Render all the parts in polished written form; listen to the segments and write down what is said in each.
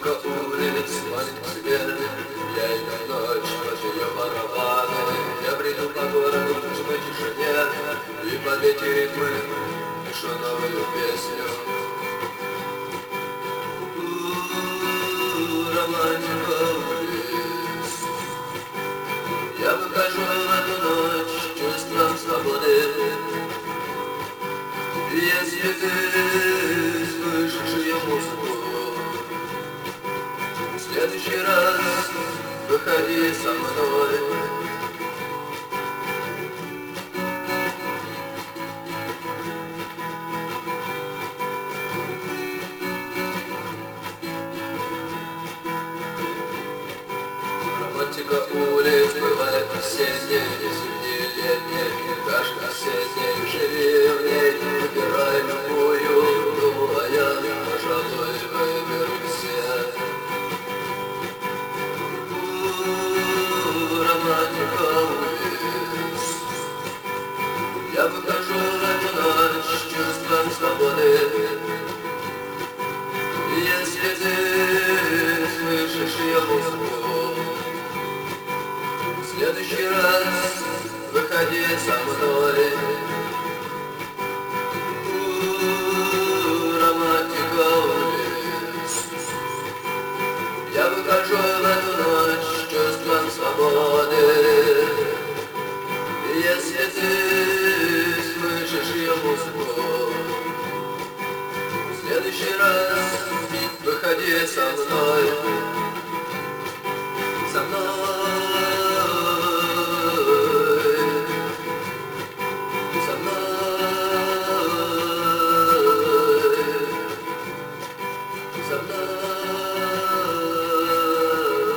Романтика улиц манит к себе. Я иду ночь, под ее барабаны. Я бреду по городу в ночной тишине, и под эти ритмы пишу новую песню. Романтика улиц. Я выхожу в эту ночь чувством свободы. Если ты слышишь ее музыку, в следующий раз выходи со мной. Романтика улиц бывает осенней, зимней, летней, даже осенней. Живи в ней, выбирай любую, думая, пожалуй, выберу все. Романтика улиц. Я выхожу в эту ночь с чувством свободы. Если ты слышишь ее музыку, в следующий раз выходи со мной. Романтика улиц. Я выхожу в эту ночь с чувством свободы. Если ты слышишь ее музыку, в следующий раз выходи со мной. Со мной. Со мной,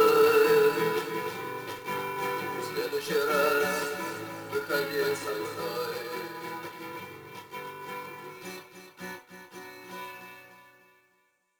в следующий раз выходи со мной.